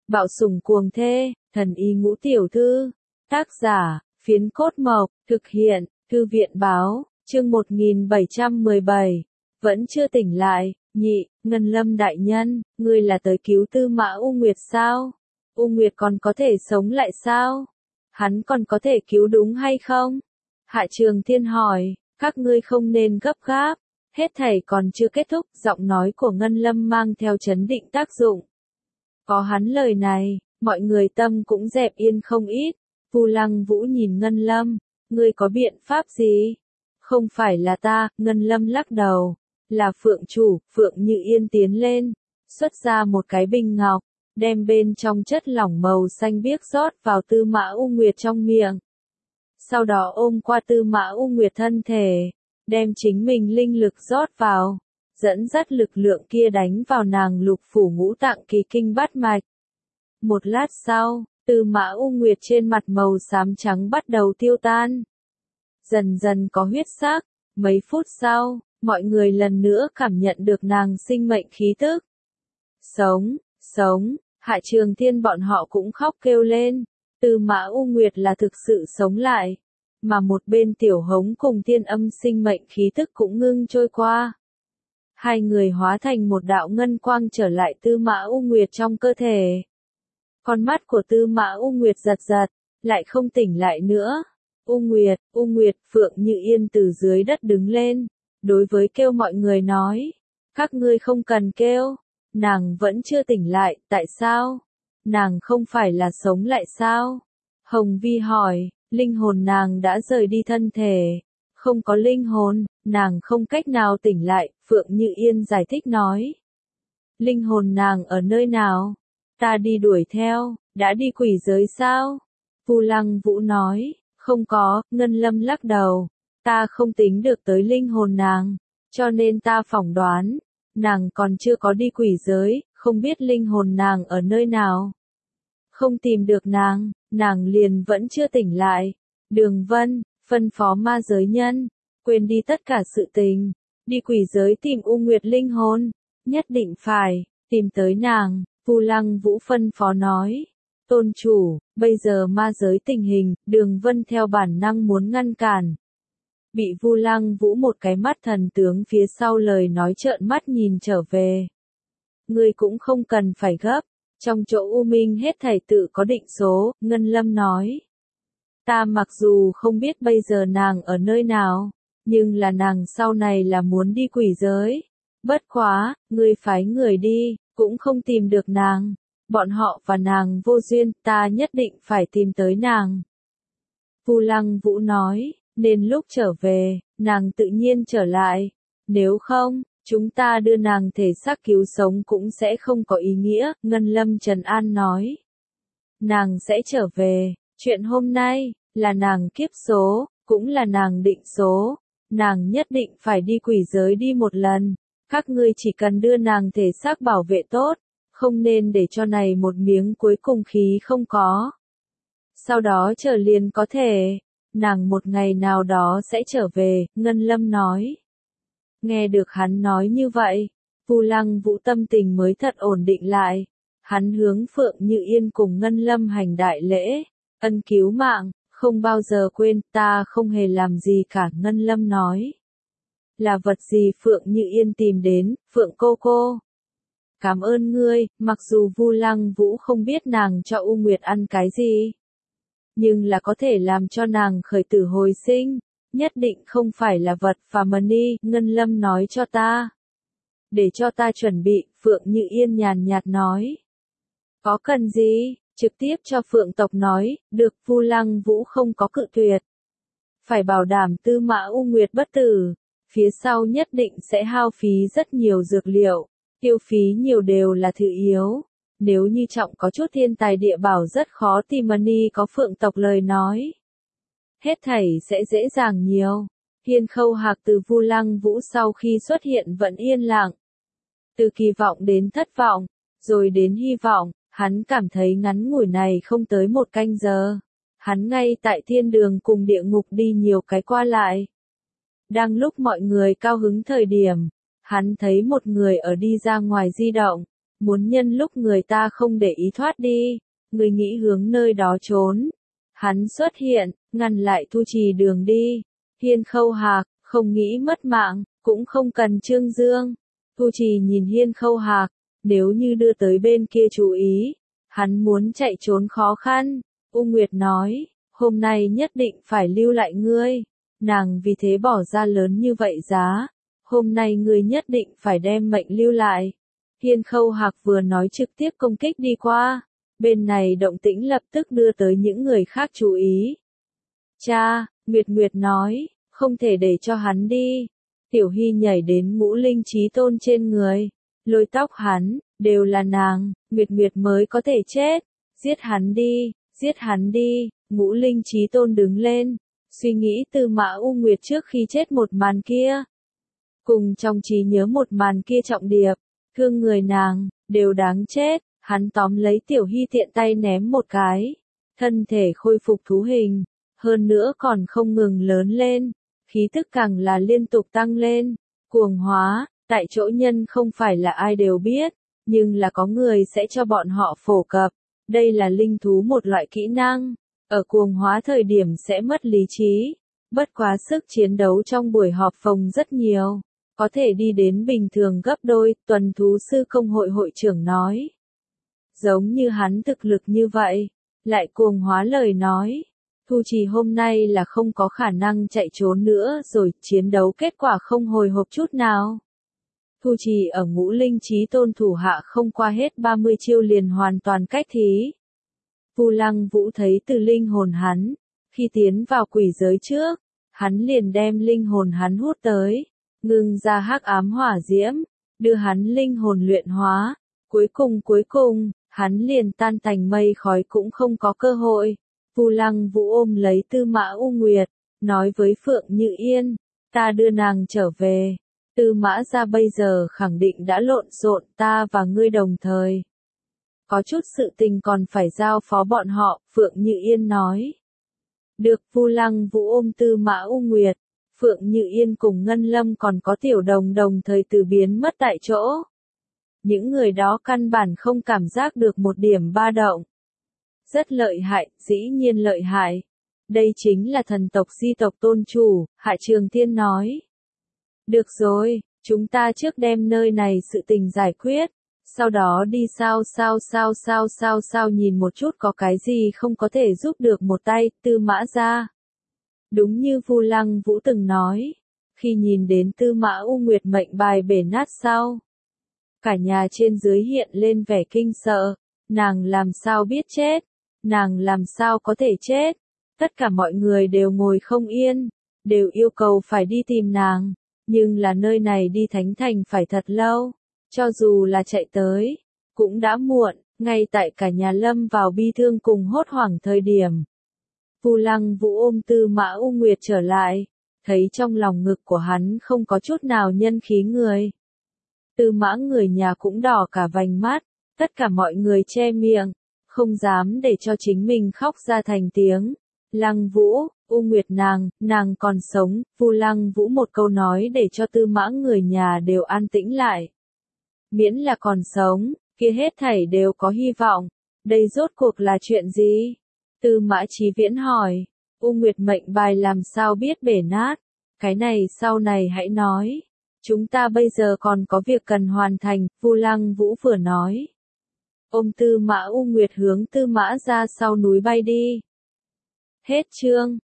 Bạo sủng cuồng thê, thần y ngũ tiểu thư. Tác giả, Phiến Cốt Mộc, thực hiện, Thư viện báo, chương 1717. Vẫn chưa tỉnh lại, nhị, Ngân Lâm đại nhân, ngươi là tới cứu Tư Mã U Nguyệt sao? U Nguyệt còn có thể sống lại sao? Hắn còn có thể cứu đúng hay không? Hạ Trường Thiên hỏi, các ngươi không nên gấp gáp, hết thảy còn chưa kết thúc, giọng nói của Ngân Lâm mang theo trấn định tác dụng. Có hắn lời này, mọi người tâm cũng dẹp yên không ít. Vu Lăng Vũ nhìn Ngân Lâm, ngươi có biện pháp gì? Không phải là ta, Ngân Lâm lắc đầu, là Phượng chủ. Phượng Như Yên tiến lên, xuất ra một cái bình ngọc, đem bên trong chất lỏng màu xanh biếc rót vào Tư Mã U Nguyệt trong miệng. Sau đó ôm qua Tư Mã U Nguyệt thân thể, đem chính mình linh lực rót vào, dẫn dắt lực lượng kia đánh vào nàng lục phủ ngũ tạng kỳ kinh bát mạch. Một lát sau, Tư Mã U Nguyệt trên mặt màu xám trắng bắt đầu tiêu tan. Dần dần có huyết sắc, mấy phút sau, mọi người lần nữa cảm nhận được nàng sinh mệnh khí tức. Sống, sống, Hạ Trường Thiên bọn họ cũng khóc kêu lên. Tư Mã U Nguyệt là thực sự sống lại, mà một bên Tiểu Hống cùng Thiên Âm sinh mệnh khí tức cũng ngưng trôi qua. Hai người hóa thành một đạo ngân quang trở lại Tư Mã U Nguyệt trong cơ thể. Con mắt của Tư Mã U Nguyệt giật giật, lại không tỉnh lại nữa. U Nguyệt, Phượng Như Yên từ dưới đất đứng lên, đối với kêu mọi người nói, các ngươi không cần kêu, nàng vẫn chưa tỉnh lại, tại sao? Nàng không phải là sống lại sao? Hồng Vi hỏi, linh hồn nàng đã rời đi thân thể, không có linh hồn, nàng không cách nào tỉnh lại, Phượng Như Yên giải thích nói. Linh hồn nàng ở nơi nào? Ta đi đuổi theo, đã đi quỷ giới sao? Vu Lăng Vũ nói, không có. Ngân Lâm lắc đầu, ta không tính được tới linh hồn nàng, cho nên ta phỏng đoán, nàng còn chưa có đi quỷ giới, không biết linh hồn nàng ở nơi nào. Không tìm được nàng liền vẫn chưa tỉnh lại. Đường Vân, phân phó ma giới nhân, quên đi tất cả sự tình, đi quỷ giới tìm U Nguyệt linh hồn, nhất định phải tìm tới nàng. Vu Lăng Vũ phân phó nói, tôn chủ, bây giờ ma giới tình hình, Đường Vân theo bản năng muốn ngăn cản. Bị Vu Lăng Vũ một cái mắt thần tướng phía sau lời nói trợn mắt nhìn trở về. Ngươi cũng không cần phải gấp, trong chỗ U Minh hết thảy tự có định số, Ngân Lâm nói. Ta mặc dù không biết bây giờ nàng ở nơi nào, nhưng là nàng sau này là muốn đi quỷ giới. Bất quá, ngươi phái người đi, cũng không tìm được nàng. Bọn họ và nàng vô duyên, ta nhất định phải tìm tới nàng. Vu Lăng Vũ nói, nên lúc trở về, nàng tự nhiên trở lại. Nếu không, chúng ta đưa nàng thể xác cứu sống cũng sẽ không có ý nghĩa, Ngân Lâm trấn an nói. Nàng sẽ trở về, chuyện hôm nay, là nàng kiếp số, cũng là nàng định số. Nàng nhất định phải đi quỷ giới đi một lần. Các ngươi chỉ cần đưa nàng thể xác bảo vệ tốt, không nên để cho này một miếng cuối cùng khí không có. Sau đó trở liền có thể, nàng một ngày nào đó sẽ trở về, Ngân Lâm nói. Nghe được hắn nói như vậy, Vu Lăng Vũ tâm tình mới thật ổn định lại. Hắn hướng Phượng Như Yên cùng Ngân Lâm hành đại lễ, ân cứu mạng, không bao giờ quên, ta không hề làm gì cả, Ngân Lâm nói. Là vật gì Phượng Như Yên tìm đến, Phượng cô cô? Cảm ơn ngươi, mặc dù Vu Lăng Vũ không biết nàng cho U Nguyệt ăn cái gì, nhưng là có thể làm cho nàng khởi tử hồi sinh, nhất định không phải là vật phàm mani, Ngân Lâm nói cho ta. Để cho ta chuẩn bị, Phượng Như Yên nhàn nhạt nói. Có cần gì, trực tiếp cho Phượng tộc nói, được. Vu Lăng Vũ không có cự tuyệt. Phải bảo đảm Tư Mã U Nguyệt bất tử, phía sau nhất định sẽ hao phí rất nhiều dược liệu, tiêu phí nhiều đều là thứ yếu. Nếu như trọng có chút thiên tài địa bảo rất khó tìm mani có Phượng tộc lời nói. Hết thảy sẽ dễ dàng nhiều. Thiên Khâu Hạc từ Vu Lăng Vũ sau khi xuất hiện vẫn yên lặng. Từ kỳ vọng đến thất vọng, rồi đến hy vọng, hắn cảm thấy ngắn ngủi này không tới một canh giờ. Hắn ngay tại thiên đường cùng địa ngục đi nhiều cái qua lại. Đang lúc mọi người cao hứng thời điểm, hắn thấy một người ở đi ra ngoài di động. muốn nhân lúc người ta không để ý thoát đi, người nghĩ hướng nơi đó trốn. Hắn xuất hiện, ngăn lại Thu Trì đường đi. Hiên Khâu Hạc, không nghĩ mất mạng, cũng không cần Trương Dương. Thu Trì nhìn Hiên Khâu Hạc, nếu như đưa tới bên kia chú ý, hắn muốn chạy trốn khó khăn. U Nguyệt nói, hôm nay nhất định phải lưu lại ngươi. Nàng vì thế bỏ ra lớn như vậy giá. Hôm nay ngươi nhất định phải đem mệnh lưu lại. Hiên Khâu Hạc vừa nói trực tiếp công kích đi qua. Bên này động tĩnh lập tức đưa tới những người khác chú ý. Cha, Nguyệt Nguyệt nói, không thể để cho hắn đi. Tiểu Hy nhảy đến Ngũ Linh Chí Tôn trên người, lôi tóc hắn, đều là nàng, Nguyệt Nguyệt mới có thể chết. Giết hắn đi, giết hắn đi. Ngũ Linh Chí Tôn đứng lên, suy nghĩ Tư Mã U Nguyệt trước khi chết một màn kia. Cùng trong trí nhớ một màn kia trọng điệp, thương người nàng, đều đáng chết. Hắn tóm lấy Tiểu Hy tiện tay ném một cái, thân thể khôi phục thú hình, hơn nữa còn không ngừng lớn lên, khí tức càng là liên tục tăng lên, cuồng hóa, tại chỗ nhân không phải là ai đều biết, nhưng là có người sẽ cho bọn họ phổ cập, đây là linh thú một loại kỹ năng, ở cuồng hóa thời điểm sẽ mất lý trí, bất quá sức chiến đấu trong buổi họp phòng rất nhiều, có thể đi đến bình thường gấp đôi, tuần thú sư công hội hội trưởng nói. Giống như hắn thực lực như vậy, lại cuồng hóa lời nói. Thu Trì hôm nay là không có khả năng chạy trốn nữa rồi, chiến đấu kết quả không hồi hộp chút nào. Thu Trì ở Ngũ Linh Chí Tôn thủ hạ không qua hết 30 chiêu liền hoàn toàn cách thí. Vu Lăng Vũ thấy từ linh hồn hắn, khi tiến vào quỷ giới trước, hắn liền đem linh hồn hắn hút tới, ngưng ra hắc ám hỏa diễm, đưa hắn linh hồn luyện hóa, cuối cùng, hắn liền tan thành mây khói cũng không có cơ hội. Vu Lăng Vũ ôm lấy Tư Mã U Nguyệt, nói với Phượng Như Yên, ta đưa nàng trở về. Tư Mã gia bây giờ khẳng định đã lộn xộn, ta và ngươi đồng thời. Có chút sự tình còn phải giao phó bọn họ, Phượng Như Yên nói. Được. Vu Lăng Vũ ôm Tư Mã U Nguyệt, Phượng Như Yên cùng Ngân Lâm còn có Tiểu Đồng đồng thời từ biến mất tại chỗ. Những người đó căn bản không cảm giác được một điểm ba động. Rất lợi hại, dĩ nhiên lợi hại. Đây chính là thần tộc Di tộc tôn chủ, Hạ Trường Thiên nói. Được rồi, chúng ta trước đem nơi này sự tình giải quyết, sau đó đi sao nhìn một chút có cái gì không có thể giúp được một tay, Tư Mã gia. Đúng như Vu Lăng Vũ từng nói, khi nhìn đến Tư Mã U Nguyệt mệnh bài bể nát sau, cả nhà trên dưới hiện lên vẻ kinh sợ, nàng làm sao biết chết, nàng làm sao có thể chết, tất cả mọi người đều ngồi không yên, đều yêu cầu phải đi tìm nàng, nhưng là nơi này đi Thánh Thành phải thật lâu, cho dù là chạy tới, cũng đã muộn, ngay tại cả nhà lâm vào bi thương cùng hốt hoảng thời điểm. Vu Lăng Vũ ôm Tư Mã U Nguyệt trở lại, thấy trong lòng ngực của hắn không có chút nào nhân khí người. Tư Mã người nhà cũng đỏ cả vành mắt, tất cả mọi người che miệng, không dám để cho chính mình khóc ra thành tiếng. Lăng Vũ, U Nguyệt nàng còn sống, Vu Lăng Vũ một câu nói để cho Tư Mã người nhà đều an tĩnh lại. Miễn là còn sống, kia hết thảy đều có hy vọng, đây rốt cuộc là chuyện gì? Tư Mã Chí Viễn hỏi, U Nguyệt mệnh bài làm sao biết bể nát, cái này sau này hãy nói. Chúng ta bây giờ còn có việc cần hoàn thành, Vu Lăng Vũ vừa nói. Ôm Tư Mã U Nguyệt hướng Tư Mã ra sau núi bay đi. Hết chương.